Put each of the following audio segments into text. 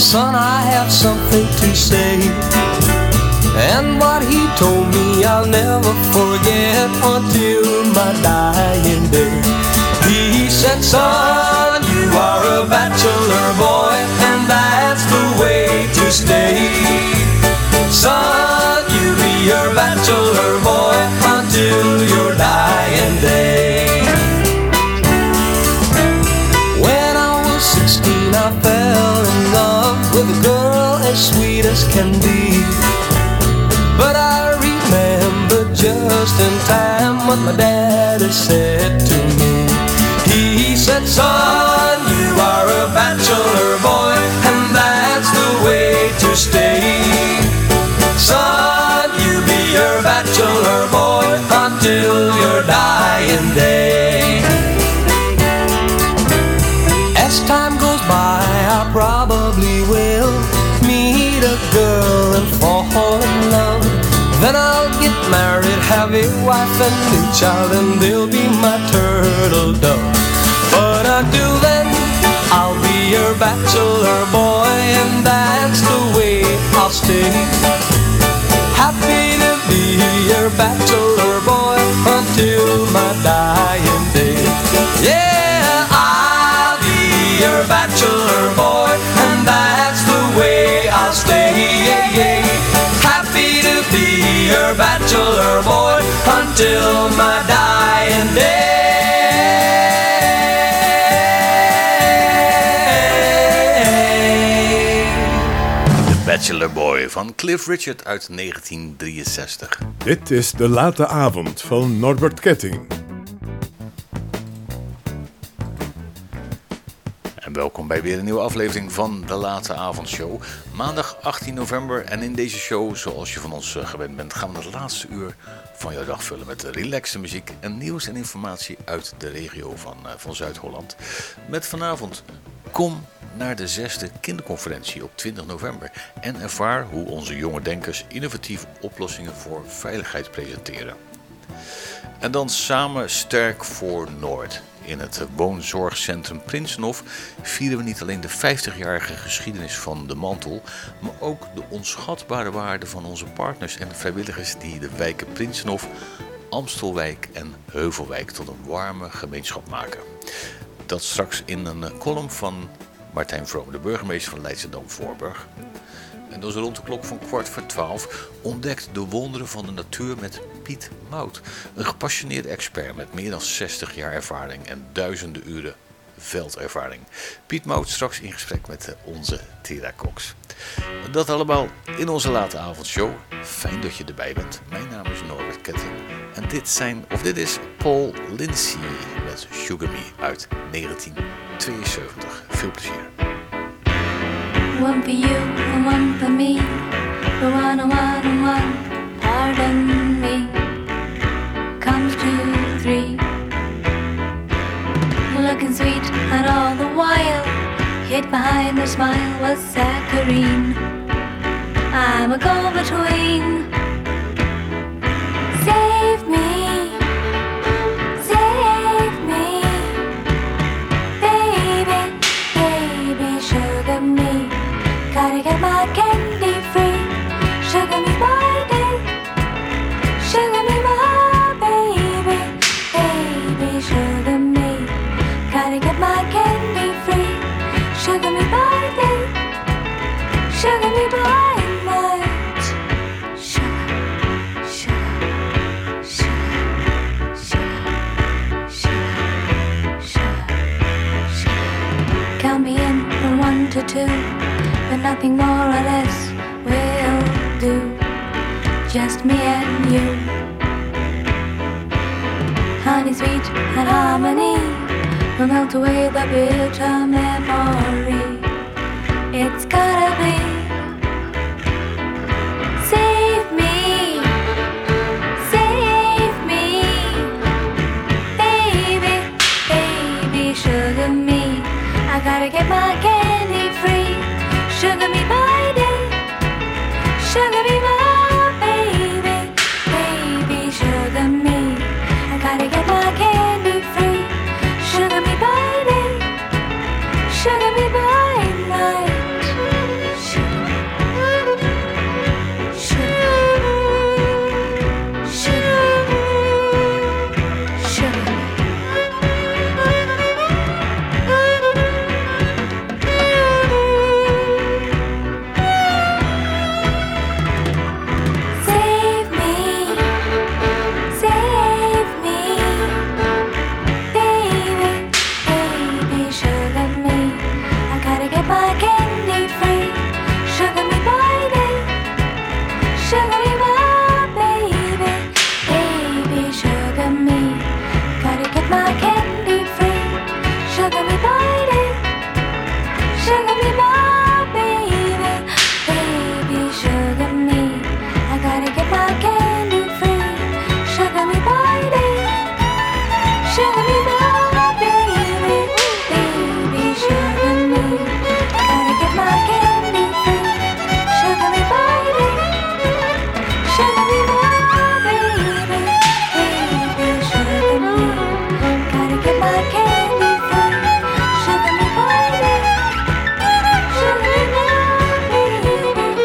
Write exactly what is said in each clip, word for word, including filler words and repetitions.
son, I have something to say. And what he told me I'll never forget until my dying day. He said, son, you are a bachelor boy, and that's the way to stay. Son, you be your bachelor boy until your dying day. When I was sixteen, I fell in love with a girl as sweet as can be. But I remember just in time what my daddy said to me. He said, son, you are a bachelor boy, and that's the way to stay. Son, you be your bachelor boy until your dying day. As time goes by, I probably will meet a girl and fall in love. Then I'll get married, have a wife and a child, and they'll be my turtle dove. But until then, I'll be your bachelor boy, and that's the way I'll stay. Happy to be your bachelor boy until my dying day. Yeah, I'll be your bachelor boy, and that's the way I'll stay. Yeah, yeah. Happy to be your bachelor boy until my dying day. Bachelor Boy van Cliff Richard uit negentien drieënzestig. Dit is De Late Avond van Norbert Ketting. En welkom bij weer een nieuwe aflevering van De Late Avondshow. Maandag achttien november en in deze show, zoals je van ons gewend bent, gaan we het laatste uur van jouw dag vullen met relaxe muziek en nieuws en informatie uit de regio van, van Zuid-Holland. Met vanavond, kom naar de zesde kinderconferentie op twintig november en ervaar hoe onze jonge denkers innovatieve oplossingen voor veiligheid presenteren. En dan samen sterk voor Noord. In het woonzorgcentrum Prinsenhof vieren we niet alleen de vijftigjarige geschiedenis van de mantel, maar ook de onschatbare waarde van onze partners en vrijwilligers die de wijken Prinsenhof, Amstelwijk en Heuvelwijk tot een warme gemeenschap maken. Dat straks in een column van Martijn Vroom, de burgemeester van Leidschendam-Voorburg. En dus rond de klok van kwart voor twaalf ontdekt de wonderen van de natuur met Piet Mout. Een gepassioneerde expert met meer dan zestig jaar ervaring en duizenden uren veldervaring. Piet Mout straks in gesprek met onze Tera Cox. Dat allemaal in onze late avondshow. Fijn dat je erbij bent. Mijn naam is Norbert Ketting. En dit, zijn, of dit is Paul Lindsay met Sugar Me uit negentien tweeënzeventig. Veel plezier. One for you and one for me, the one and one and one, pardon me, comes to three. Looking sweet and all the while, hid behind her smile was saccharine. I'm a go-between. Save me, save me, baby, baby, sugar me. Gotta get my candy free. Sugar me by day, sugar me my baby, baby, sugar me. Gotta get my candy free. Sugar me by day, sugar me by night. Sugar, sugar, sugar, sugar, sugar, sugar, sugar. Count me in from one to two, but nothing more or less will do. Just me and you. Honey, sweet and harmony will melt away the bitter memory. It's gotta be. Save me, save me, baby, baby, sugar me. I gotta get my candy free. Sugar me by day, sugar me my baby, baby, sugar me. I gotta get my candy free. Sugar me by day, sugar me by night. sugar me my baby, baby sugar me. Gotta get my candy free. Sugar me body, sugar me my baby, baby sugar me. I gotta get my candy free. Sugar me body, sugar me my baby, baby sugar me. Gotta get my candy free. Sugar me body, sugar me my baby, baby sugar me. Gotta get my candy free. Sugar me body, sugar me my baby, baby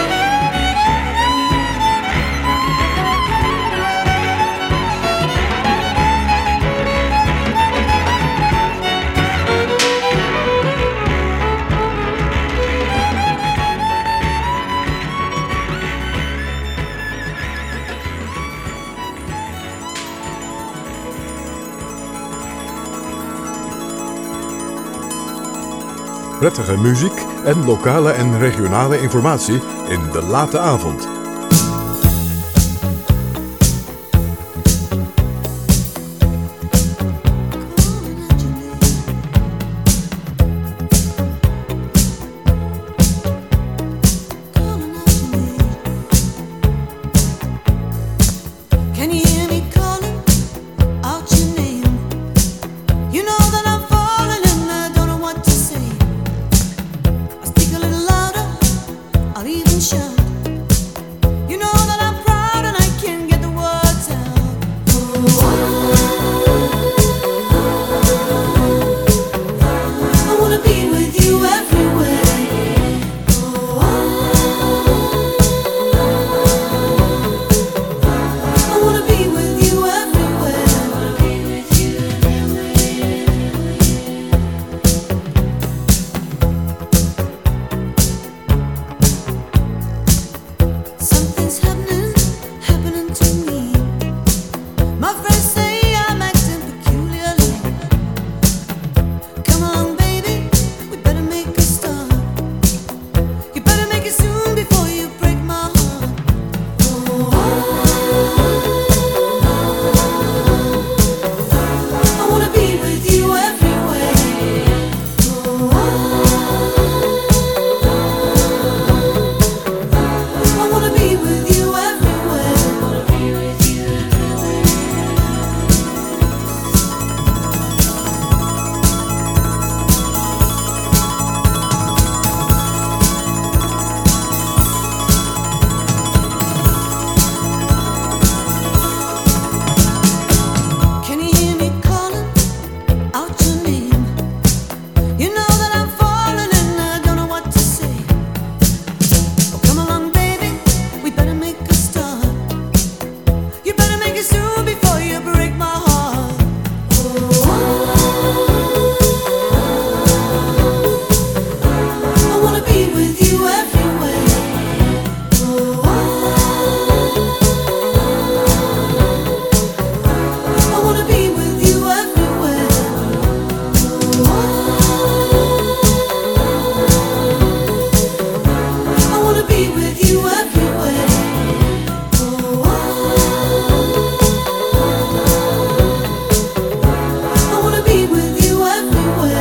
Prettige muziek en lokale en regionale informatie in de late avond. Can you hear me calling out your name? You know that I'm falling and I don't know what to say. I speak a little louder, I'll even shout. You know that I'm proud and I can't get the words out. I wanna be with you everywhere. I wanna be with you everywhere. Something's happening, happening to me. My friends say I'm acting peculiarly. Come on, baby, we better make a start. You better make it soon before you break my heart. I wanna be with you everywhere. I wanna be with you everywhere. Can you hear me calling out your name? You know that I'm falling and I don't know what to say. Oh, come along, baby, we better make a start. You better make it soon before you break my heart. I wanna be with you everywhere. I wanna be with you everywhere. I wanna be with you everywhere. I wanna be with you everywhere.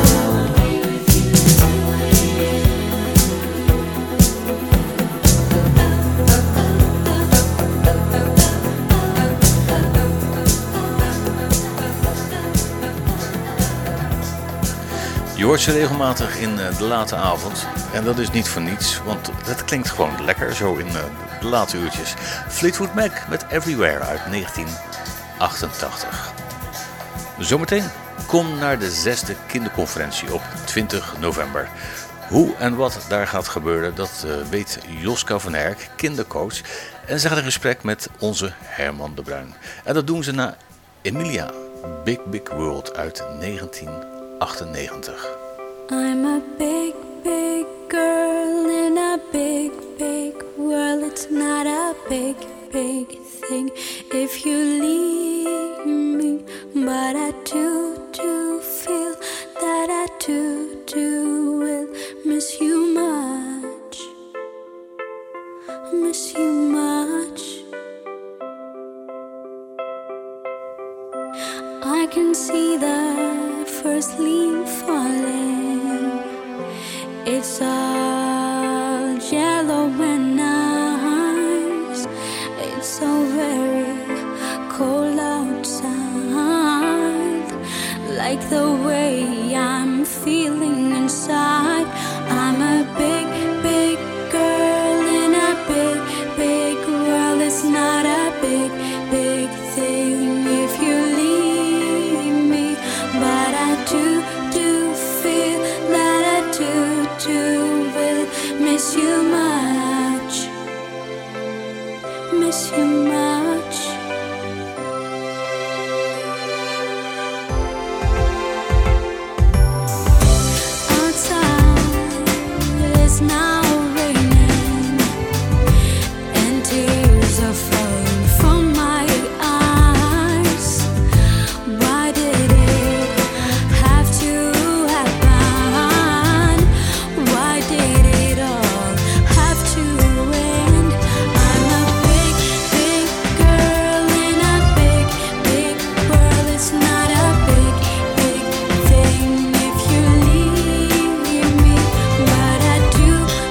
Je hoort ze regelmatig in eh, de late avond. En dat is niet voor niets, want het klinkt gewoon lekker zo in eh, de late uurtjes. Fleetwood Mac met Everywhere uit negentien achtentachtig. Zometeen kom naar de zesde kinderconferentie op twintig november. Hoe en wat daar gaat gebeuren, dat uh, weet Joska van Herk, kindercoach. En ze gaat in gesprek met onze Herman de Bruin. En dat doen ze na Emilia, Big Big World uit negentien achtennegentig. I'm a big, big girl in a big, big world. It's not a big, big thing if you leave me. But I do, do feel that I do, do will miss you much. Miss you much. I can see the first leaf falling. It's all yellow and nice. It's so very cold outside. Like the way I'm feeling inside. I'm a big, big girl in a big, big world. It's not a big, big thing if you leave me. But I do, do feel that I do, do will miss you much. Miss you much. Now raining and tears are falling from my eyes. Why did it have to happen? Why did it all have to end? I'm a big, big girl in a big, big world. It's not a big, big thing if you leave me, but I do.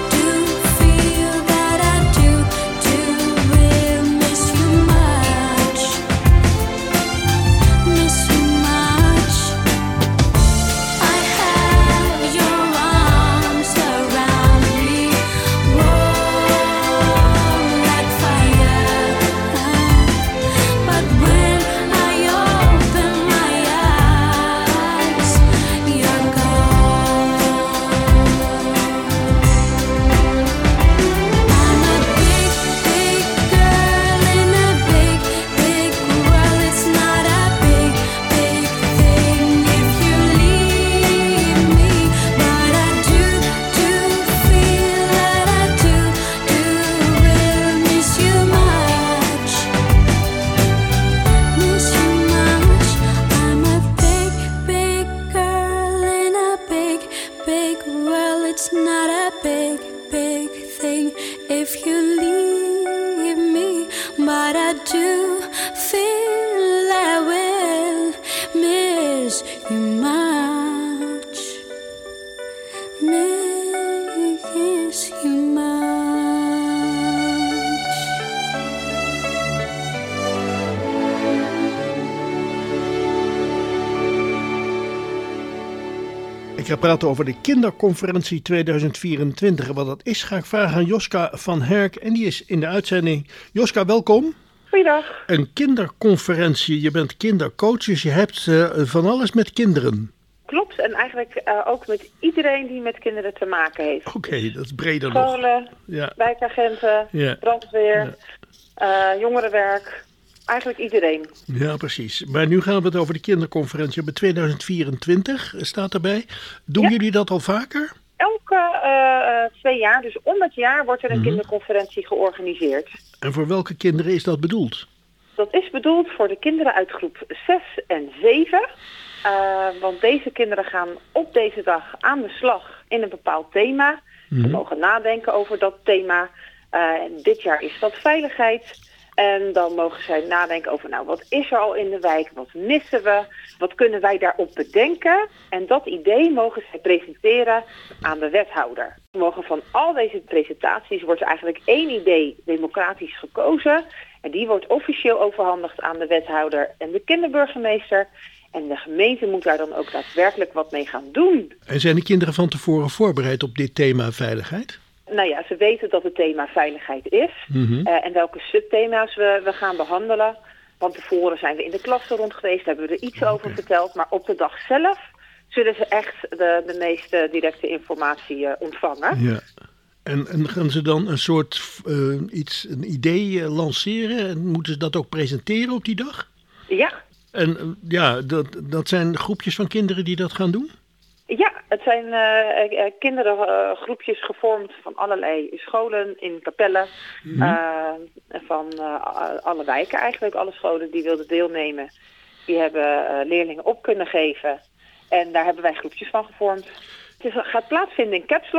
Ik ga praten over de kinderconferentie tweeduizend vierentwintig. Wat dat is, ga ik vragen aan Joska van Herk. En die is in de uitzending. Joska, welkom. Goeiedag. Een kinderconferentie. Je bent kindercoach, dus je hebt uh, van alles met kinderen. Klopt, en eigenlijk uh, ook met iedereen die met kinderen te maken heeft. Oké, okay, dat is breder nog. Scholen, ja. Wijkagenten, ja. brandweer, ja. uh, jongerenwerk. Eigenlijk iedereen. Ja, precies. Maar nu gaan we het over de kinderconferentie. Bij tweeduizend vierentwintig staat erbij. Doen ja. jullie dat al vaker? Elke uh, twee jaar, dus om het jaar, wordt er een mm-hmm. kinderconferentie georganiseerd. En voor welke kinderen is dat bedoeld? Dat is bedoeld voor de kinderen uit groep zes en zeven. Uh, want deze kinderen gaan op deze dag aan de slag in een bepaald thema. Mm-hmm. Ze mogen nadenken over dat thema. Uh, en dit jaar is dat veiligheid. En dan mogen zij nadenken over, nou, wat is er al in de wijk? Wat missen we? Wat kunnen wij daarop bedenken? En dat idee mogen zij presenteren aan de wethouder. We mogen van al deze presentaties wordt eigenlijk één idee democratisch gekozen. En die wordt officieel overhandigd aan de wethouder en de kinderburgemeester. En de gemeente moet daar dan ook daadwerkelijk wat mee gaan doen. En zijn de kinderen van tevoren voorbereid op dit thema veiligheid? Nou ja, ze weten dat het thema veiligheid is. Mm-hmm. Uh, en welke subthema's we, we gaan behandelen. Van tevoren zijn we in de klasse rond geweest, hebben we er iets okay. over verteld. Maar op de dag zelf zullen ze echt de, de meeste directe informatie uh, ontvangen. Ja. En, en gaan ze dan een soort uh, iets, een idee uh, lanceren? En moeten ze dat ook presenteren op die dag? Ja. En uh, ja, dat, dat zijn groepjes van kinderen die dat gaan doen? Ja, het zijn uh, uh, kindergroepjes uh, gevormd van allerlei scholen in Capelle. Mm-hmm. Uh, van uh, alle wijken eigenlijk, alle scholen die wilden deelnemen. Die hebben uh, leerlingen op kunnen geven. En daar hebben wij groepjes van gevormd. Het is, gaat plaatsvinden in Caps Lock.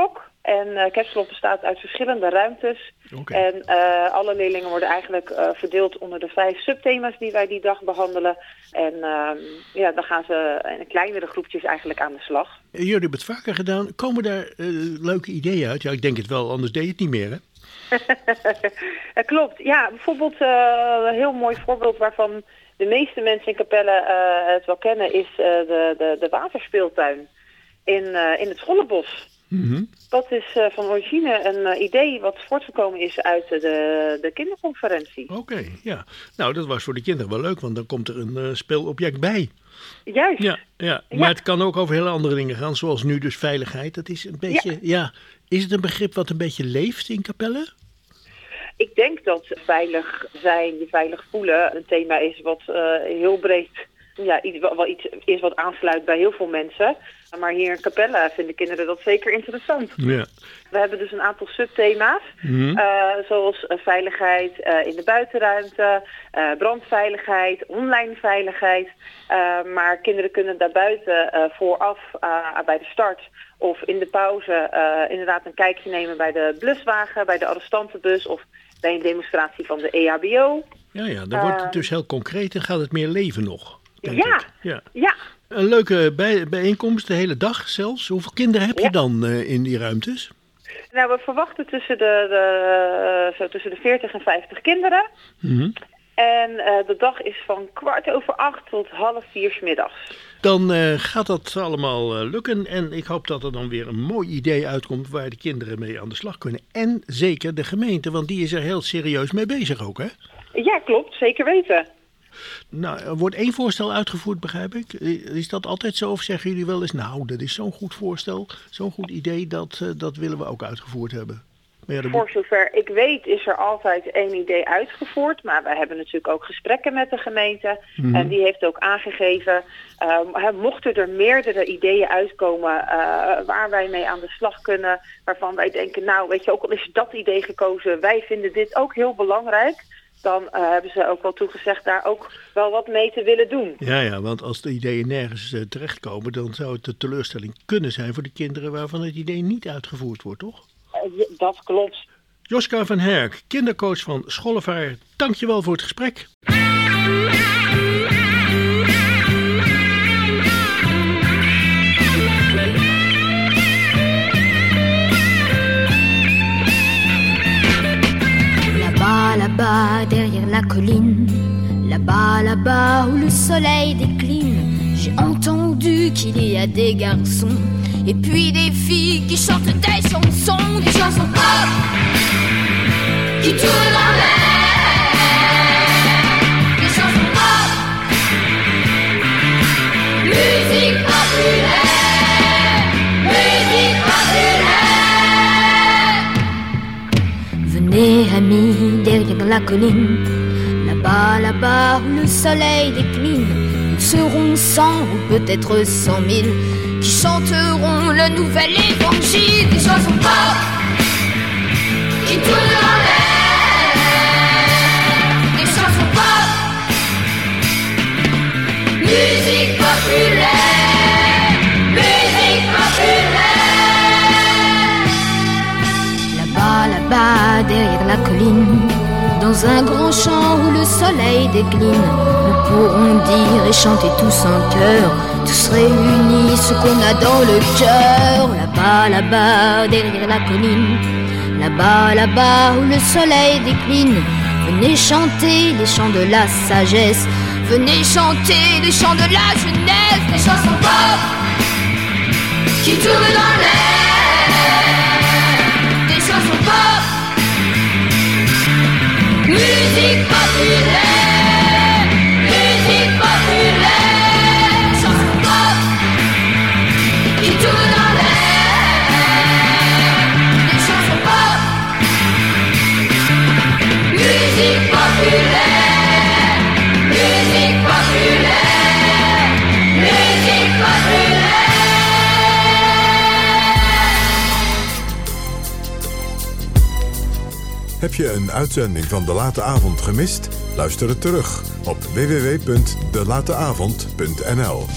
En uh, Capsalon bestaat uit verschillende ruimtes. Okay. En uh, alle leerlingen worden eigenlijk uh, verdeeld onder de vijf subthema's die wij die dag behandelen. En uh, ja, dan gaan ze in kleinere groepjes eigenlijk aan de slag. Jullie hebben het vaker gedaan. Komen daar uh, leuke ideeën uit? Ja, ik denk het wel, anders deed je het niet meer, hè? Klopt, ja. Bijvoorbeeld uh, een heel mooi voorbeeld waarvan de meeste mensen in Capelle uh, het wel kennen is uh, de, de, de waterspeeltuin in, uh, in het Schollenbos. Mm-hmm. Dat is uh, van origine een uh, idee wat voortgekomen is uit de, de kinderconferentie. Oké, okay, ja. Nou, dat was voor de kinderen wel leuk, want dan komt er een uh, speelobject bij. Juist. Ja, ja. Maar ja. het kan ook over hele andere dingen gaan, zoals nu dus veiligheid. Dat is een beetje, ja. ja. Is het een begrip wat een beetje leeft in Capelle? Ik denk dat veilig zijn, je veilig voelen, een thema is wat uh, heel breed, ja, iets, wel iets is wat aansluit bij heel veel mensen. Maar hier in Capelle vinden kinderen dat zeker interessant. Ja. We hebben dus een aantal subthema's, mm-hmm. uh, zoals uh, veiligheid uh, in de buitenruimte, uh, brandveiligheid, online veiligheid. Uh, maar kinderen kunnen daarbuiten uh, vooraf uh, bij de start of in de pauze uh, inderdaad een kijkje nemen bij de bluswagen, bij de arrestantenbus of bij een demonstratie van de E H B O. Ja, ja, dan wordt het dus heel concreet en gaat het meer leven nog. Denk Ja, ik. ja, ja. Een leuke bij, bijeenkomst, de hele dag zelfs. Hoeveel kinderen heb je ja. dan uh, in die ruimtes? Nou, we verwachten tussen de, de, uh, zo tussen de veertig en vijftig kinderen. Mm-hmm. En uh, de dag is van kwart over acht tot half vier 's middags. Dan uh, gaat dat allemaal uh, lukken en ik hoop dat er dan weer een mooi idee uitkomt waar de kinderen mee aan de slag kunnen. En zeker de gemeente, want die is er heel serieus mee bezig ook, hè? Ja, klopt. Zeker weten. Nou, er wordt één voorstel uitgevoerd, begrijp ik. Is dat altijd zo of zeggen jullie wel eens, nou, dat is zo'n goed voorstel, zo'n goed idee, dat, uh, dat willen we ook uitgevoerd hebben? Ja, Voor moet... zover ik weet is er altijd één idee uitgevoerd. Maar wij hebben natuurlijk ook gesprekken met de gemeente. Mm-hmm. En die heeft ook aangegeven, uh, mochten er meerdere ideeën uitkomen uh, waar wij mee aan de slag kunnen. Waarvan wij denken, nou weet je, ook al is dat idee gekozen, wij vinden dit ook heel belangrijk. Dan uh, hebben ze ook wel toegezegd daar ook wel wat mee te willen doen. Ja, ja, want als de ideeën nergens uh, terechtkomen, dan zou het de teleurstelling kunnen zijn voor de kinderen waarvan het idee niet uitgevoerd wordt, toch? Uh, dat klopt. Joska van Herk, kindercoach van Schollevaart, dankjewel voor het gesprek. Là-bas, là-bas, derrière la colline, là-bas, là-bas où le soleil décline, j'ai entendu qu'il y a des garçons et puis des filles qui chantent des chansons, des chansons pop qui tournent en l'air, des chansons pop, musique populaire, musique populaire. Venez amis derrière la colline, là-bas, là-bas où le soleil décline, nous serons cent ou peut-être cent mille qui chanteront le nouvel évangile, des chansons pop qui tournent en l'air, des chansons pop, musique populaire, musique populaire. Là-bas, là-bas, derrière la colline, dans un grand champ où le soleil décline, nous pourrons dire et chanter tous en chœur, tous réunis ce qu'on a dans le cœur. Là-bas, là-bas, derrière la colline, là-bas, là-bas où le soleil décline, venez chanter les chants de la sagesse, venez chanter les chants de la jeunesse, des chansons pop qui tournent dans l'air, des chansons pop, musique populaire, musique populaire, chansons pop qui tournent dans l'air, des chansons pop, musique populaire, musique populaire, musique populaire. Heb je een uitzending van De Late Avond gemist? Luister het terug op w w w punt de late avond punt n l.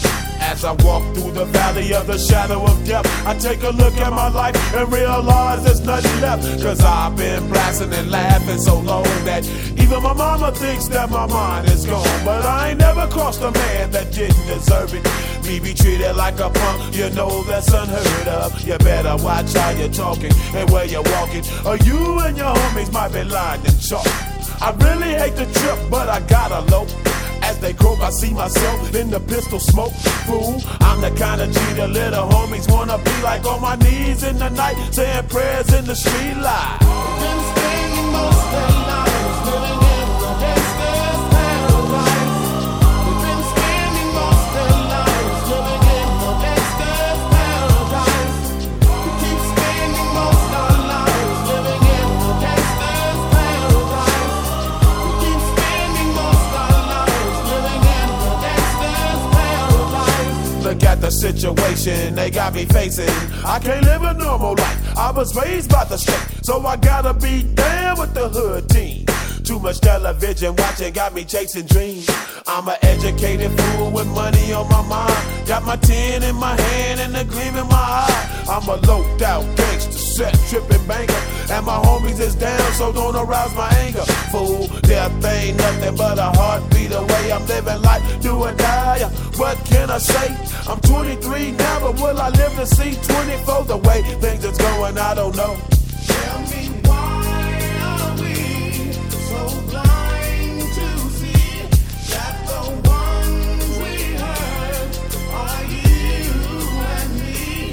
As I walk through the valley of the shadow of death, I take a look at my life and realize there's nothing left. Cause I've been blasting and laughing so long that even my mama thinks that my mind is gone. But I ain't never crossed a man that didn't deserve it. Me be treated like a punk, you know that's unheard of. You better watch how you're talking and where you're walking, or you and your homies might be lying in chalk. I really hate the trip, but I gotta low. As they croak, I see myself in the pistol smoke. Fool, I'm the kind of G the little homies wanna be like, on my knees in the night, saying prayers in the street light. Been spending most of their lives living in the gangster's paradise. We've been spending most of their lives living in the gangster's paradise. We keep spending most of our lives living in the gangster's paradise. We keep spending most of our lives living in the gangster's paradise. Look at the situation they got me facing. I can't live a normal life. I was raised by the state, so I gotta be down with the hood team. Too much television watching got me chasing dreams. I'm an educated fool with money on my mind. Got my tin in my hand and a gleam in my eye. I'm a loped out gangster, set tripping banker, and my homies is down, so don't arouse my anger. Fool, death ain't nothing but a heartbeat away. I'm living life, do or die. What can I say? I'm twenty-three now, but will I live to see twenty-four? The way things is going, I don't know. Tell me why are we so blind to see that the ones we hurt are you and me?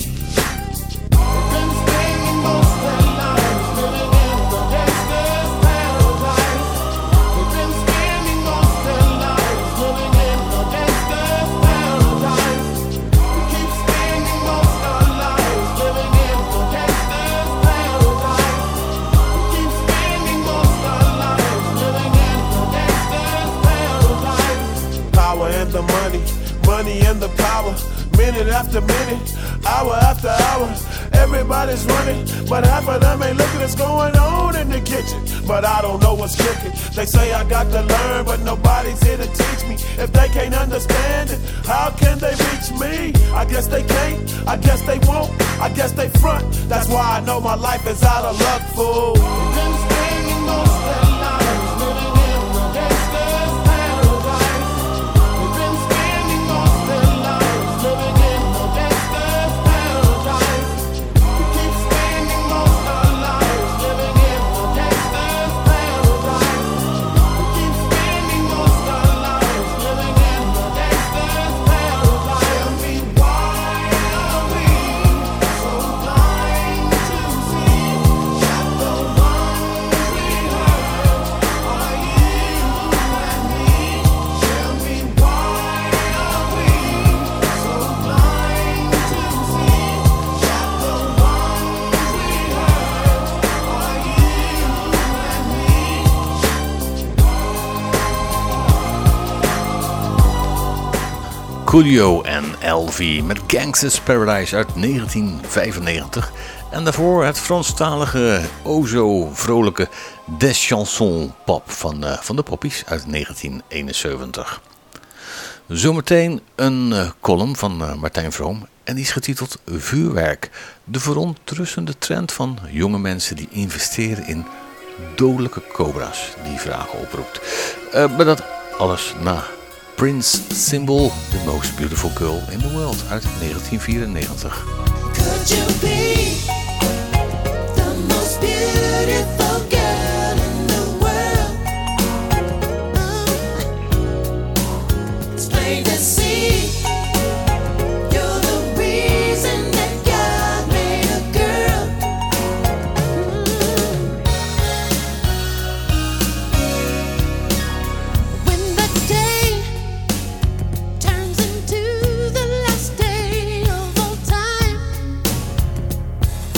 We've been spending most of our lives living in the gangster's paradise. We've been spending most of our lives living in the gangster's paradise. We keep spending most of our lives living in the gangster's paradise. We keep spending most of our lives living in the gangster's paradise. Power and the money, money and the power. Minute after minute, hour after hour, everybody's running, but half of them ain't looking what's going on in the kitchen. But I don't know what's cooking. They say I got to learn, but nobody's here to teach me. If they can't understand it, how can they reach me? I guess they can't, I guess they won't, I guess they front. That's why I know my life is out of luck, fool. We've been spending most of their lives living in the gangster's paradise. We've been spending most of their lives living in the gangster's paradise. We keep spending most of our lives living in the gangster's paradise. We keep spending most of our lives living in the gangster's paradise. Tell me why are we so blind to see that the ones we hurt are you and me? Tell me why are we so blind to see that the ones we hurt are you and me? Coolio en L V met Gangsta's Paradise uit negentien vijfennegentig. En daarvoor het Franstalige, o zo vrolijke Des Chansons Pop van, uh, van de Poppies uit negentien eenenzeventig. Zometeen een uh, column van uh, Martijn Vroom en die is getiteld Vuurwerk. De verontrustende trend van jonge mensen die investeren in dodelijke cobra's die vragen oproept. Uh, maar dat alles na Prince Symbol, The Most Beautiful Girl in the World uit negentien vierennegentig. Could you be the most beautiful girl in the world? Mm. It's plain to see you're the reason that God made a girl. Mm. When the day turns into the last day of all time,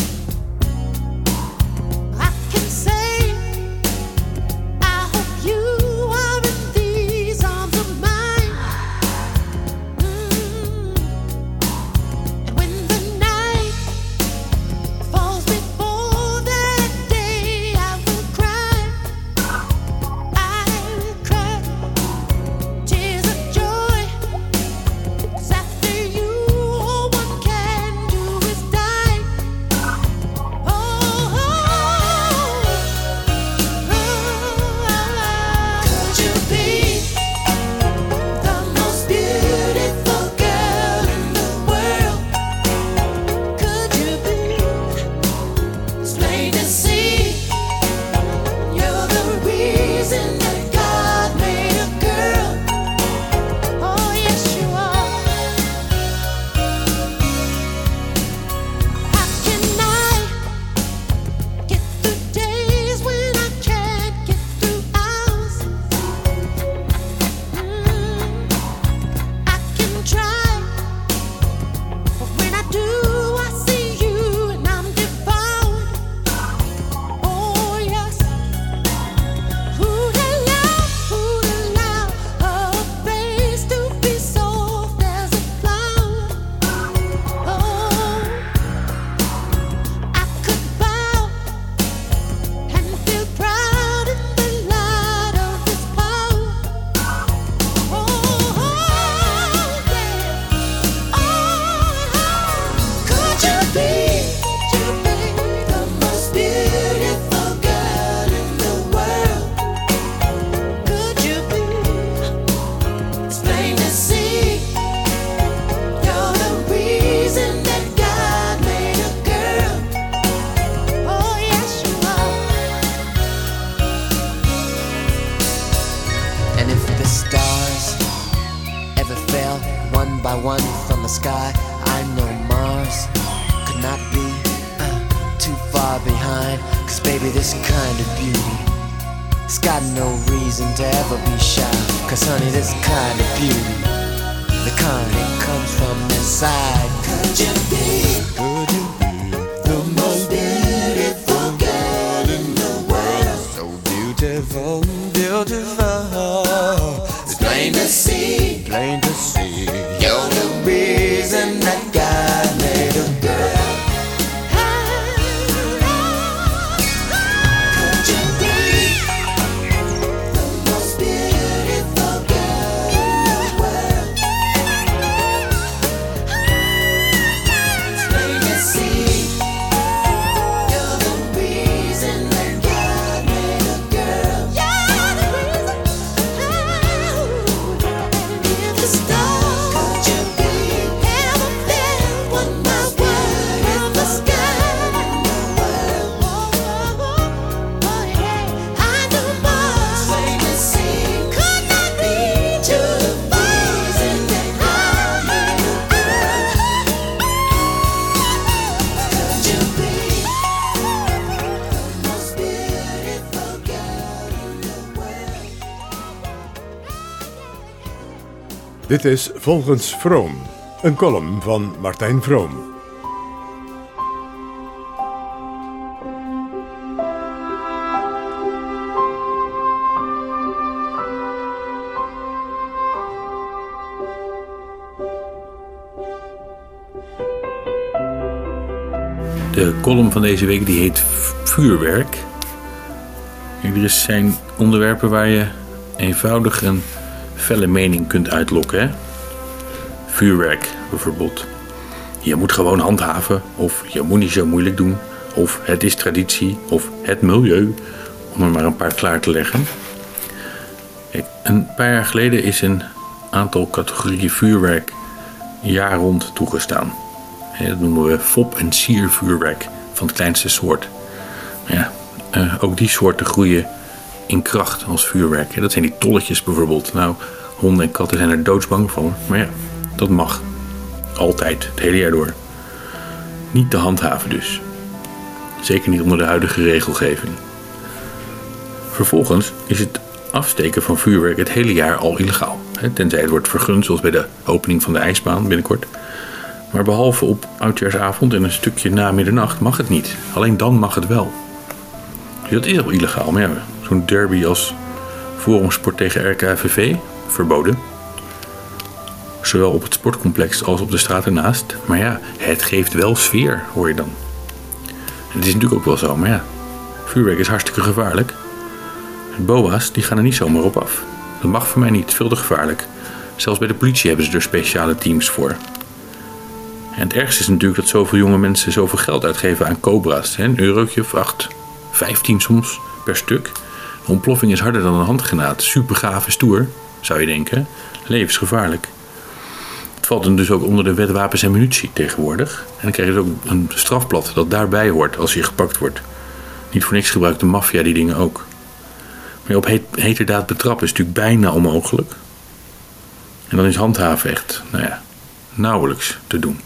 one from the sky. I know Mars could not be uh, too far behind. Cause baby, this kind of beauty, it's got no reason to ever be shy. Cause honey, this kind of beauty, the kind that comes from inside. Could you be, could you be the most beautiful girl in the world? So beautiful, beautiful. It's plain to see, plain to see. You're the reason that God made a girl. Could you be the most beautiful girl in the world? It's plain to see. You're the reason that God made a girl. You're the reason. If the stars, could you be ever felt what my word in the sky in the world? I know Mars, plain to see, could not be to the reason that I made a girl. Could you be the most beautiful girl in the world? Dit is Volgens Vroom, een column van Martijn Vroom. De column van deze week die heet Vuurwerk. Er zijn onderwerpen waar je eenvoudig een felle mening kunt uitlokken. Hè? Vuurwerk bijvoorbeeld. Je moet gewoon handhaven, of je moet niet zo moeilijk doen, of het is traditie, of het milieu, om er maar een paar klaar te leggen. Kijk, een paar jaar geleden is een aantal categorieën vuurwerk jaar rond toegestaan. Dat noemen we fop- en siervuurwerk van het kleinste soort. Maar ja, uh, ook die soorten groeien in kracht als vuurwerk. Dat zijn die tolletjes bijvoorbeeld. Nou, honden en katten zijn er doodsbang voor. Maar ja, dat mag. Altijd, het hele jaar door. Niet te handhaven dus. Zeker niet onder de huidige regelgeving. Vervolgens is het afsteken van vuurwerk het hele jaar al illegaal. Tenzij het wordt vergund, zoals bij de opening van de ijsbaan binnenkort. Maar behalve op oudjaarsavond en een stukje na middernacht mag het niet. Alleen dan mag het wel. Dus dat is al illegaal. Maar ja, zo'n derby als Forumsport tegen R K V V, verboden. Zowel op het sportcomplex als op de straat ernaast. Maar ja, het geeft wel sfeer, hoor je dan. En het is natuurlijk ook wel zo, maar ja, vuurwerk is hartstikke gevaarlijk. De B O A's die gaan er niet zomaar op af. Dat mag voor mij niet, veel te gevaarlijk. Zelfs bij de politie hebben ze er speciale teams voor. En het ergste is natuurlijk dat zoveel jonge mensen zoveel geld uitgeven aan cobra's. Een eurotje of acht, vijftien soms per stuk. De ontploffing is harder dan een handgranaat. Super gaaf en stoer, zou je denken. Levensgevaarlijk. Het valt dan dus ook onder de wet wapens en munitie tegenwoordig. En dan krijg je dus ook een strafblad dat daarbij hoort als je gepakt wordt. Niet voor niks gebruikt de maffia die dingen ook. Maar op heet, heterdaad betrappen is natuurlijk bijna onmogelijk. En dan is handhaven echt, nou ja, nauwelijks te doen.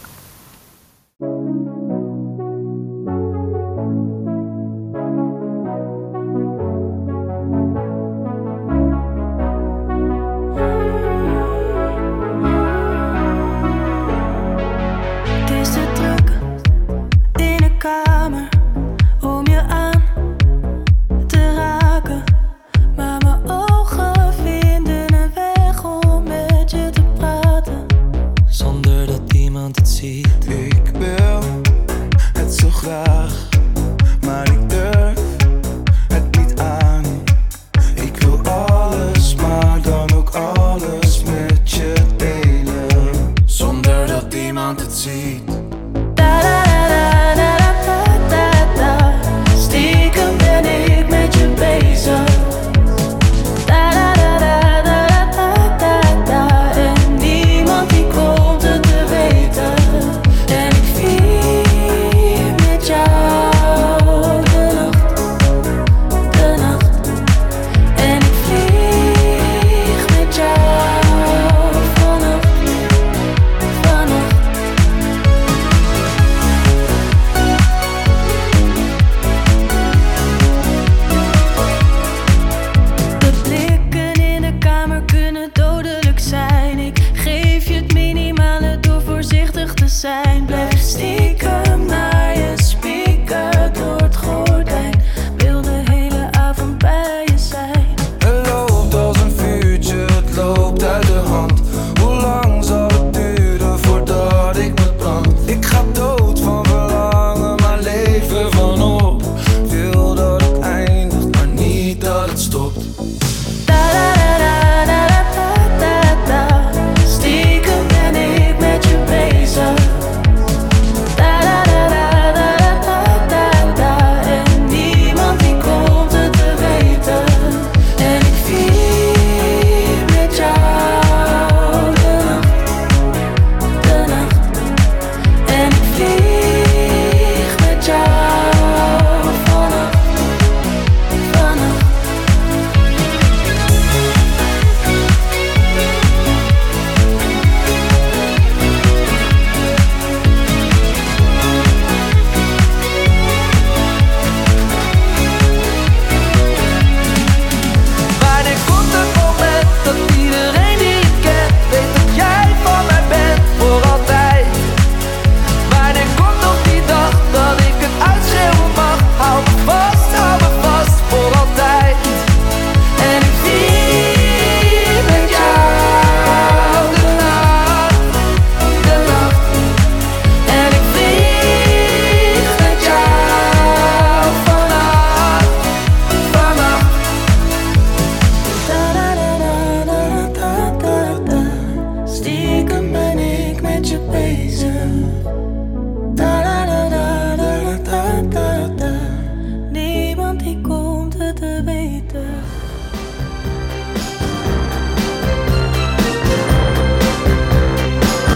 Zonder dat iemand het ziet.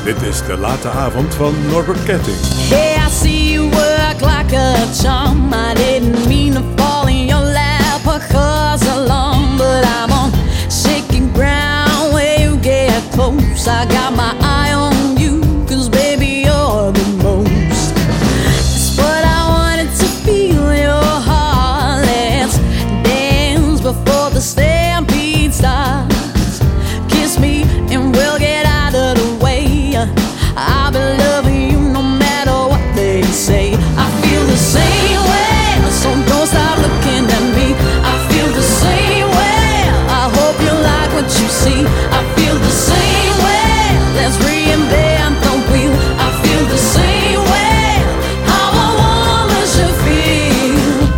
Dit is de late avond van Norbert Ketting. Hey, I see you work like a charm. I didn't mean to fall in your lap or cause alarm, but I'm on shaky ground where you get close. I got my eye on you, cause baby you're the most. That's what I wanted to feel your heart. Let's dance before the stampede starts. Kiss me and we'll get out of the way. I've been loving you no matter what they say. I feel the same way, so don't stop looking at me. I feel the same way, I hope you like what you see. I feel the same way, let's reinvent the wheel. I feel the same way, how a woman should feel.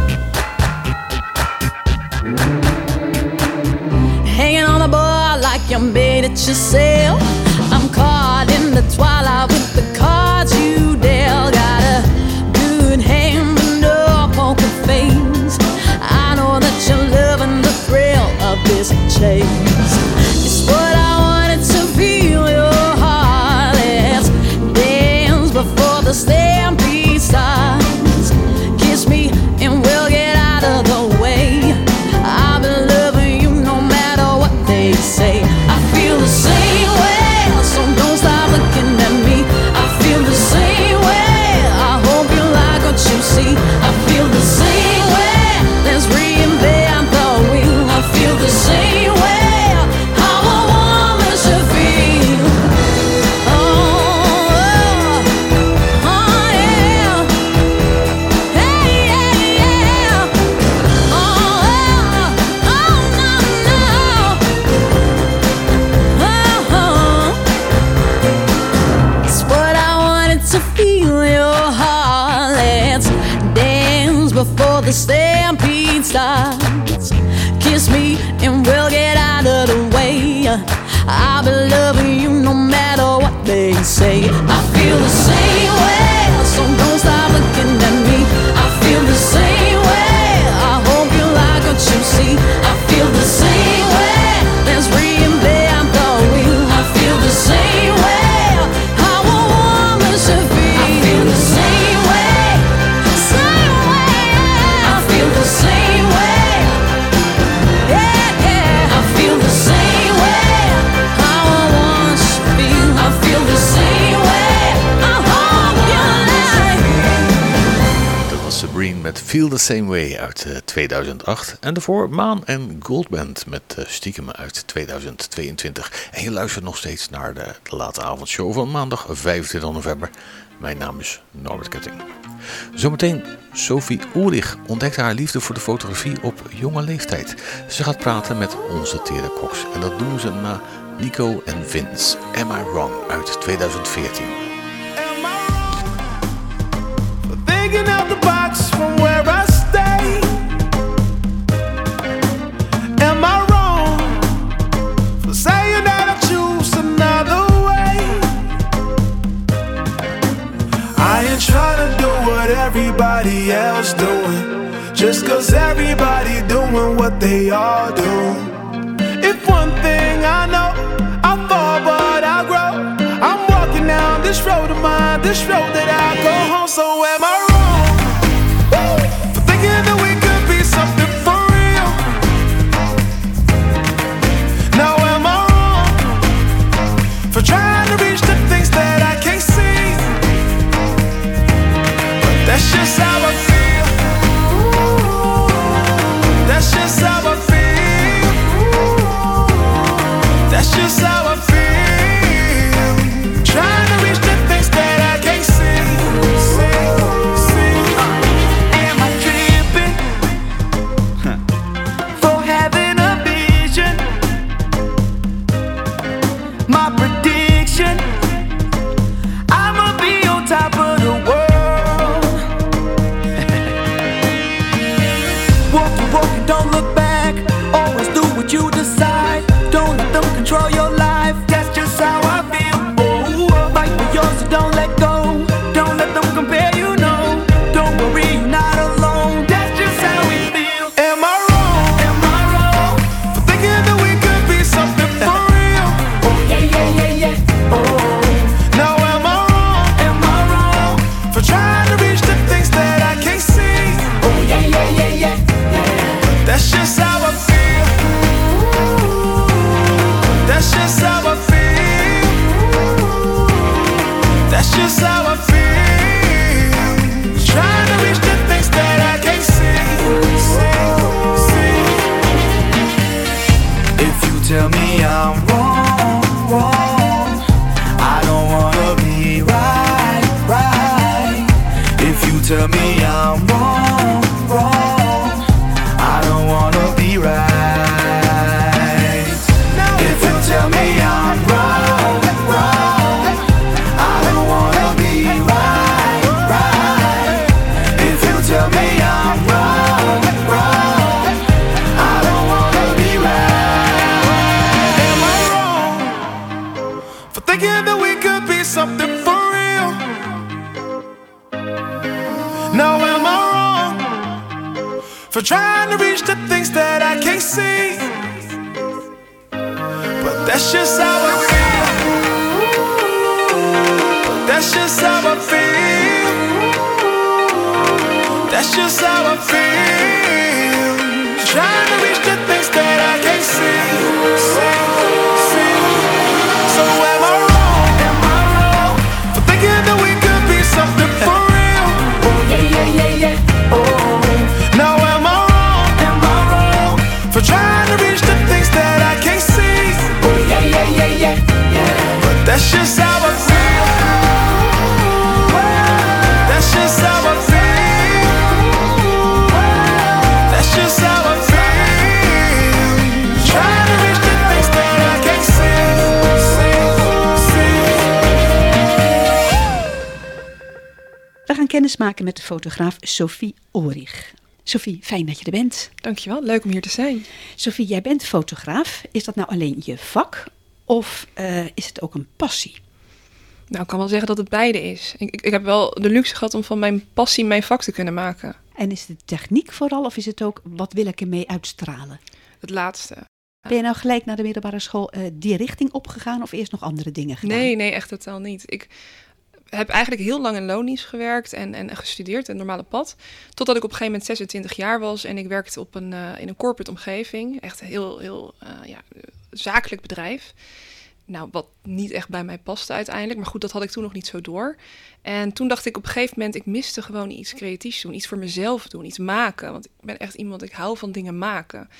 Hanging on the bar like you made it yourself. I'm caught in the twilight with the cards you dealt. Got a good hand but no poker face. I know that you're loving the thrill of this chase. It's what I wanted to feel your heart. Let's dance before the stampede starts. Kiss me and we'll get out of the way. I've been loving you no matter what they say. I feel the same way, so don't stop looking at me. I feel the same way, I hope you like what you see. I feel the same way, let's reinvent the wheel. I feel the same way, how a woman should feel. Oh, oh, oh yeah. Hey, yeah, yeah. Oh, oh, oh, no, no. Oh, it's what I wanted to feel your heart. Let's dance before the stampede starts. Kiss me and we'll get out of the way. I've been loving you no matter what they say. I feel the same way, so don't stop looking at me. I feel the same way, I hope you like what you see. I feel the same way, let's reinvent the wheel. I feel the same way, how a woman should feel. I feel the same way, same way. I feel the same way, yeah, yeah. I feel the same way, how a woman should feel. I feel the same way, I hope you like. Dat was Sabrine met Feel the Same Way uit uh, tweeduizend acht. En daarvoor Maan en Goldband met uh, Stiekem uit tweeduizend tweeëntwintig. En je luistert nog steeds naar de, de late avondshow van maandag vijfentwintig november. Mijn naam is Norbert Ketting. Zometeen Sophie Oerig ontdekte haar liefde voor de fotografie op jonge leeftijd. Ze gaat praten met onze Tere Cox. En dat doen ze na Nico en Vince. Am I Wrong uit tweeduizend veertien. Thinking out the box from where I stay. Am I wrong for saying that I choose another way? I ain't trying to do what everybody else doing, just cause everybody doing what they all do. If one thing I know, I fall but I grow. I'm walking down this road of mine, this road that I go home. So am I wrong for thinking that we could be something for real? Now am I wrong for trying to reach the things that I can't see? But that's just how I feel. That's just how I feel. That's just how I feel. Trying to reach the things that I can't see. see. tell me I'm wrong, wrong, I don't wanna be right, right. If you tell me I'm wrong, wrong, I don't wanna be right. If you tell me I'm wrong, wrong, I don't wanna be right, right. If you tell me I'm wrong, wrong, I don't wanna be right. Am I wrong for thinking that we could be something for real? Now am I wrong for trying to reach the things that I can't see? But that's just how I feel. But that's just how I feel. That's just how I feel. Trying to reach the things that I can't see. See, see. So am I wrong? Am I wrong for thinking that we could be something for real? Oh yeah, yeah, yeah, yeah. Oh. Now am I wrong? Am I wrong for trying to reach the things that I can't see? Oh yeah, yeah, yeah, yeah, yeah. But that's just how I feel. That's just how I feel. That's just how I feel. Trying to reach the things that I can't see. See, see. We gaan kennis maken met de fotograaf Sophie Orig. Sophie, fijn dat je er bent. Dankjewel, leuk om hier te zijn. Sophie, jij bent fotograaf. Is dat nou alleen je vak of uh, is het ook een passie? Nou, ik kan wel zeggen dat het beide is. Ik, ik, ik heb wel de luxe gehad om van mijn passie mijn vak te kunnen maken. En is het techniek vooral of is het ook wat wil ik ermee uitstralen? Het laatste. Ben je nou gelijk naar de middelbare school uh, die richting opgegaan of eerst nog andere dingen gedaan? Nee, nee, echt totaal niet. Ik heb eigenlijk heel lang in loondienst gewerkt en, en gestudeerd, een normale pad. Totdat ik op een gegeven moment zesentwintig jaar was en ik werkte op een, uh, in een corporate omgeving. Echt een heel, heel uh, ja, zakelijk bedrijf. Nou, wat niet echt bij mij paste uiteindelijk. Maar goed, dat had ik toen nog niet zo door. En toen dacht ik op een gegeven moment, ik miste gewoon iets creatiefs doen. Iets voor mezelf doen, iets maken. Want ik ben echt iemand, ik hou van dingen maken.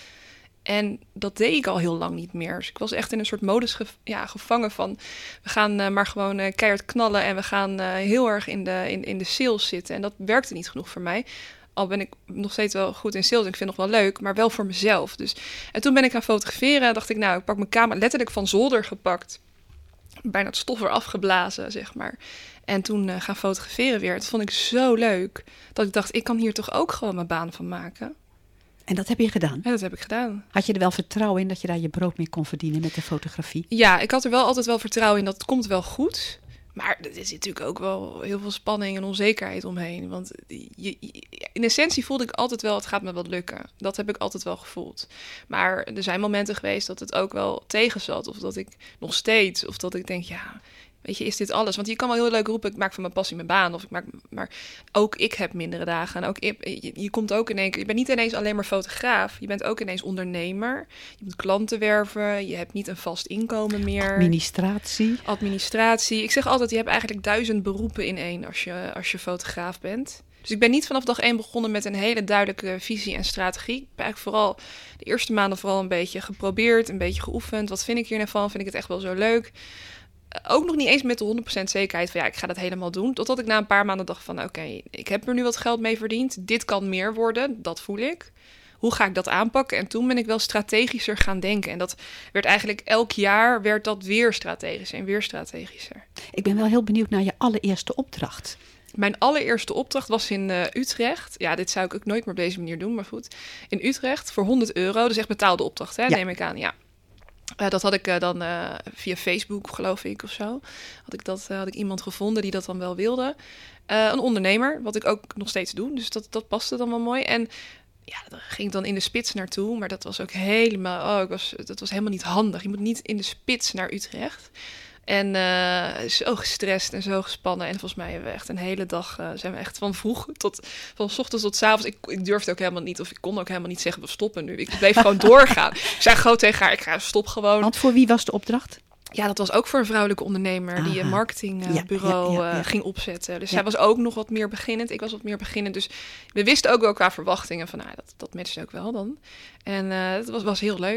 En dat deed ik al heel lang niet meer. Dus ik was echt in een soort modus ge- ja, gevangen van... we gaan uh, maar gewoon uh, keihard knallen... en we gaan uh, heel erg in de, in, in de sales zitten. En dat werkte niet genoeg voor mij. Al ben ik nog steeds wel goed in sales en ik vind het nog wel leuk... maar wel voor mezelf. Dus, en toen ben ik gaan fotograferen. Dacht ik, nou, ik pak mijn camera letterlijk van zolder gepakt. Bijna het stof eraf geblazen, zeg maar. En toen uh, gaan fotograferen weer. Dat vond ik zo leuk. Dat ik dacht, ik kan hier toch ook gewoon mijn baan van maken... En dat heb je gedaan? Ja, dat heb ik gedaan. Had je er wel vertrouwen in dat je daar je brood mee kon verdienen met de fotografie? Ja, ik had er wel altijd wel vertrouwen in dat het komt wel goed. Maar er zit natuurlijk ook wel heel veel spanning en onzekerheid omheen. Want je, je, in essentie voelde ik altijd wel, het gaat me wat lukken. Dat heb ik altijd wel gevoeld. Maar er zijn momenten geweest dat het ook wel tegen zat. Of dat ik nog steeds, of dat ik denk, ja... Weet je, is dit alles? Want je kan wel heel leuk roepen, ik maak van mijn passie mijn baan. Of ik maak, maar ook ik heb mindere dagen. En ook ik, je, je komt ook in één keer... Je bent niet ineens alleen maar fotograaf. Je bent ook ineens ondernemer. Je moet klanten werven. Je hebt niet een vast inkomen meer. Administratie. Administratie. Ik zeg altijd, je hebt eigenlijk duizend beroepen in één als je, als je fotograaf bent. Dus ik ben niet vanaf dag één begonnen met een hele duidelijke visie en strategie. Ik ben eigenlijk vooral de eerste maanden vooral een beetje geprobeerd. Een beetje geoefend. Wat vind ik hier nou van? Vind ik het echt wel zo leuk? Ook nog niet eens met de honderd procent zekerheid van ja, ik ga dat helemaal doen. Totdat ik na een paar maanden dacht van oké, okay, ik heb er nu wat geld mee verdiend. Dit kan meer worden, dat voel ik. Hoe ga ik dat aanpakken? En toen ben ik wel strategischer gaan denken. En dat werd eigenlijk elk jaar werd dat weer strategischer en weer strategischer. Ik ben wel heel benieuwd naar je allereerste opdracht. Mijn allereerste opdracht was in uh, Utrecht. Ja, dit zou ik ook nooit meer op deze manier doen, maar goed. In Utrecht voor honderd euro. Dus echt betaalde opdracht, hè, ja. Neem ik aan, ja. Uh, dat had ik uh, dan uh, via Facebook, geloof ik, of zo. Had ik, dat, uh, had ik iemand gevonden die dat dan wel wilde. Uh, een ondernemer, wat ik ook nog steeds doe. Dus dat, dat paste dan wel mooi. En ja, daar ging ik dan in de spits naartoe. Maar dat was ook helemaal... Oh, ik was, dat was helemaal niet handig. Je moet niet in de spits naar Utrecht. En uh, zo gestrest en zo gespannen. En volgens mij hebben we echt een hele dag... Uh, zijn we echt van vroeg tot... Van 's ochtends tot 's avonds. Ik, ik durfde ook helemaal niet... Of ik kon ook helemaal niet zeggen, we stoppen nu. Ik bleef gewoon doorgaan. Ik zei gewoon tegen haar, ik ga stop gewoon. Want voor wie was de opdracht? Ja, dat was ook voor een vrouwelijke ondernemer. Aha. Die een marketingbureau uh, ja, ja, ja, ja. uh, ging opzetten. Dus ja. zij was ook nog wat meer beginnend. Ik was wat meer beginnend. Dus we wisten ook wel qua verwachtingen van... Nou, dat, dat matchte ook wel dan. En uh, het was, was heel leuk.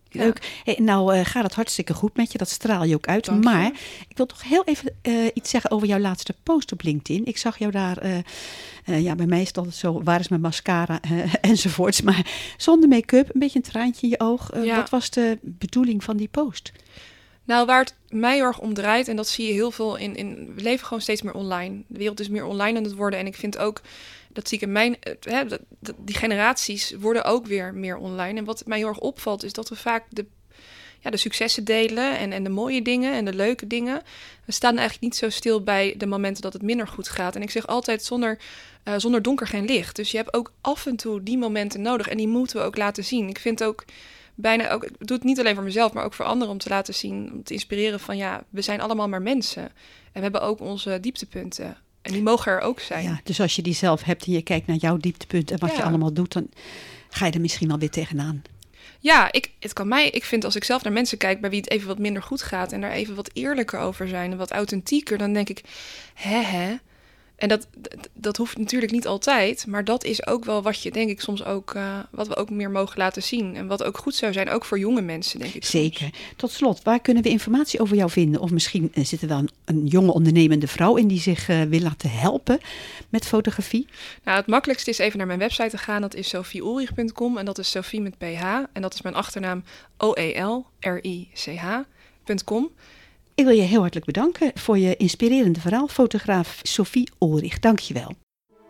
Leuk. Hey, nou uh, gaat het hartstikke goed met je. Dat straal je ook uit. Dank je. Maar ik wil toch heel even uh, iets zeggen over jouw laatste post op LinkedIn. Ik zag jou daar... Uh, uh, ja, bij mij is het altijd zo... Waar is mijn mascara? Uh, enzovoorts. Maar zonder make-up. Een beetje een traantje in je oog. Uh, Ja. Wat was de bedoeling van die post? Nou, waar het mij heel erg om draait, en dat zie je heel veel in, in... We leven gewoon steeds meer online. De wereld is meer online aan het worden. En ik vind ook... Dat zie ik in mijn... Hè, dat, dat, die generaties worden ook weer meer online. En wat mij heel erg opvalt, is dat we vaak de, ja, de successen delen... En, en de mooie dingen en de leuke dingen. We staan eigenlijk niet zo stil bij de momenten dat het minder goed gaat. En ik zeg altijd, zonder, uh, zonder donker geen licht. Dus je hebt ook af en toe die momenten nodig. En die moeten we ook laten zien. Ik vind ook... Bijna ook, ik doe het niet alleen voor mezelf, maar ook voor anderen om te laten zien, om te inspireren van ja, we zijn allemaal maar mensen. En we hebben ook onze dieptepunten. En die mogen er ook zijn. Ja, dus als je die zelf hebt en je kijkt naar jouw dieptepunt en wat Ja. je allemaal doet, dan ga je er misschien wel weer tegenaan. Ja, ik, het kan mij, ik vind als ik zelf naar mensen kijk bij wie het even wat minder goed gaat en daar even wat eerlijker over zijn en wat authentieker, dan denk ik, hè hè. En dat, dat, dat hoeft natuurlijk niet altijd, maar dat is ook wel wat je, denk ik, soms ook, uh, wat we ook meer mogen laten zien. En wat ook goed zou zijn, ook voor jonge mensen, denk ik. Zeker. Soms. Tot slot, waar kunnen we informatie over jou vinden? Of misschien uh, zit er wel een, een jonge ondernemende vrouw in die zich uh, wil laten helpen met fotografie? Nou, het makkelijkste is even naar mijn website te gaan. Dat is sophie ulrich punt com en dat is Sophie met P H. En dat is mijn achternaam O E L R I C H punt com. Ik wil je heel hartelijk bedanken voor je inspirerende verhaal, fotograaf Sophie Ulrich. Dank je wel.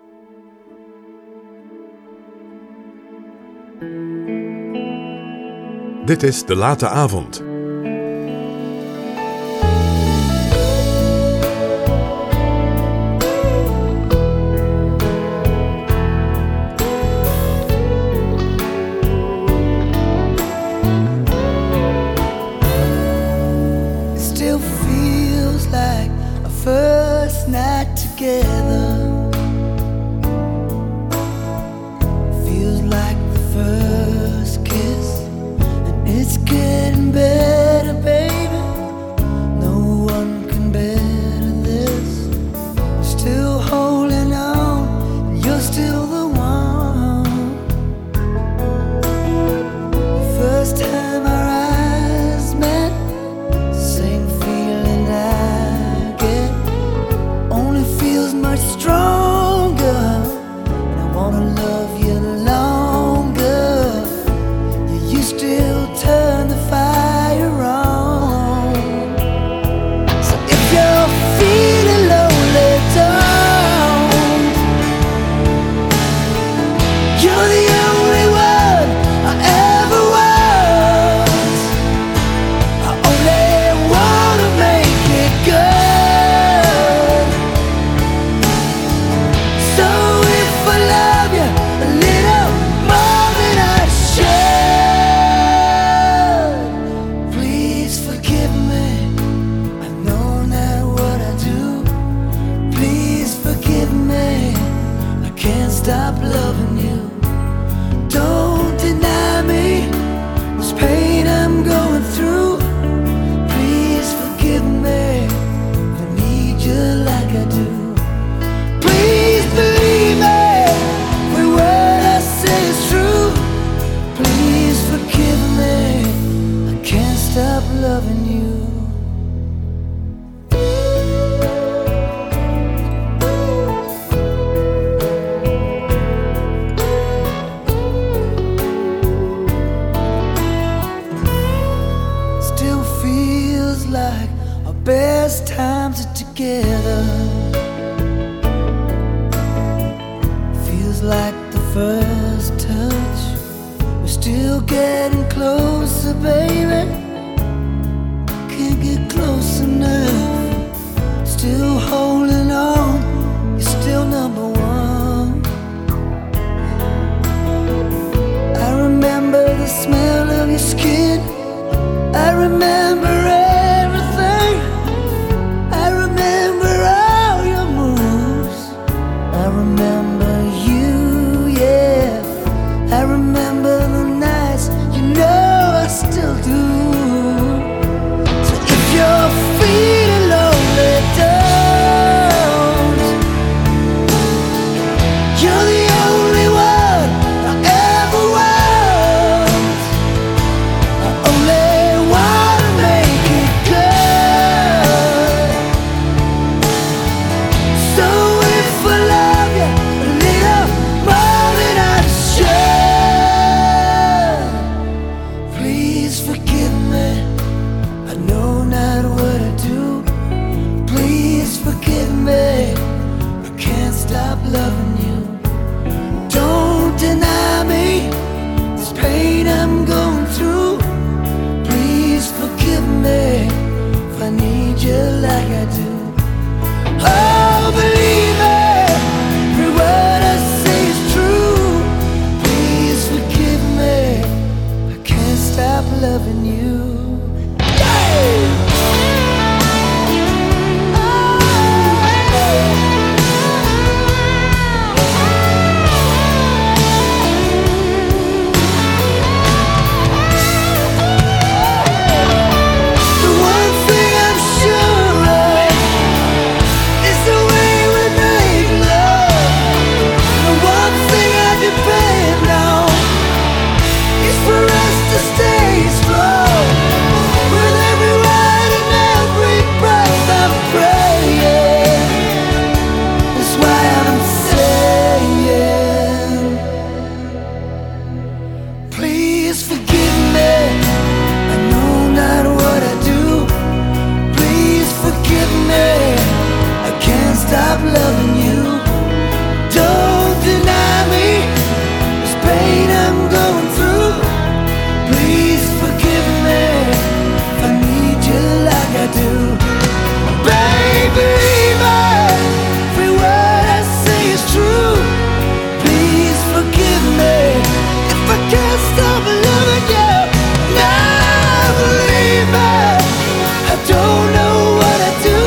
Dit is De Late Avond. Still feels like a first night together. Feels like the first kiss, and it's getting better, baby. No one can better this. Still holding on, and you're still the one. First time our eyes met, same feeling I get, only feels much stronger. And I wanna love you longer. You, you still turn the fire on. So if you're feeling lonely, don't. You're the only one I ever was. I only wanna make it good. So if I love you a little more than I should, please forgive me. I know not what I do. Please forgive me. I can't stop loving you. Don't deny me this pain I'm going through. Please forgive me. I need you like I do. Please believe me. Every word I say is true. Please forgive me. I can't stop loving you. Still feels like our best times are together. Feels like the first touch. We're still getting closer, baby. Can't get close enough. Still holding on. You're still number one. I remember the smell of your skin. I remember everything. I remember all your moves. I remember you, yeah. I remember the nights, you know I still do. So if you're feeling lonely, don't. You're the only one I ever was. I like I do. Oh, believe it, every word I say is true. Please forgive me, I can't stop loving you. Stop loving you. Don't deny me this pain I'm going through. Please forgive me if I need you like I do. Baby, every word I say is true. Please forgive me if I can't stop loving you. Now believe me, I don't know what I do.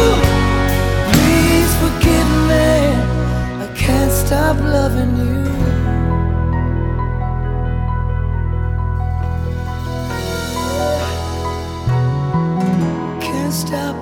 Stop loving you. Can't stop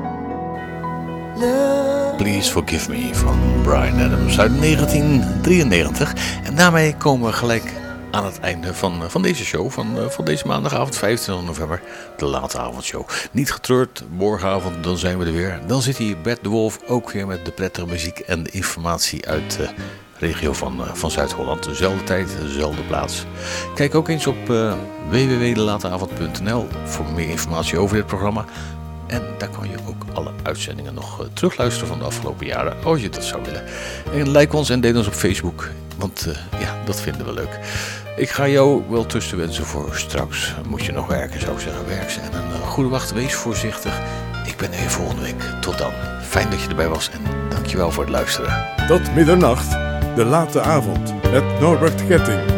love. Please Forgive Me van Bryan Adams uit negentien drieënnegentig. En daarmee komen we gelijk aan het einde van, van deze show, van, van deze maandagavond vijfentwintig november, de late avondshow. Niet getreurd, morgenavond dan zijn we er weer. Dan zit hier Bert de Wolf ook weer met de prettige muziek en de informatie uit de regio van, van Zuid-Holland. Dezelfde tijd, dezelfde plaats. Kijk ook eens op uh, w w w punt de late avond punt n l voor meer informatie over dit programma. En daar kan je ook alle uitzendingen nog uh, terugluisteren van de afgelopen jaren, als je dat zou willen. En like ons en deel ons op Facebook, want uh, ja, dat vinden we leuk. Ik ga jou wel tussen wensen voor straks. Moet je nog werken, zou ik zeggen. Werk ze. En een uh, goede wacht, wees voorzichtig. Ik ben er weer volgende week. Tot dan. Fijn dat je erbij was en dankjewel voor het luisteren. Tot middernacht, de late avond, met Norbert Ketting.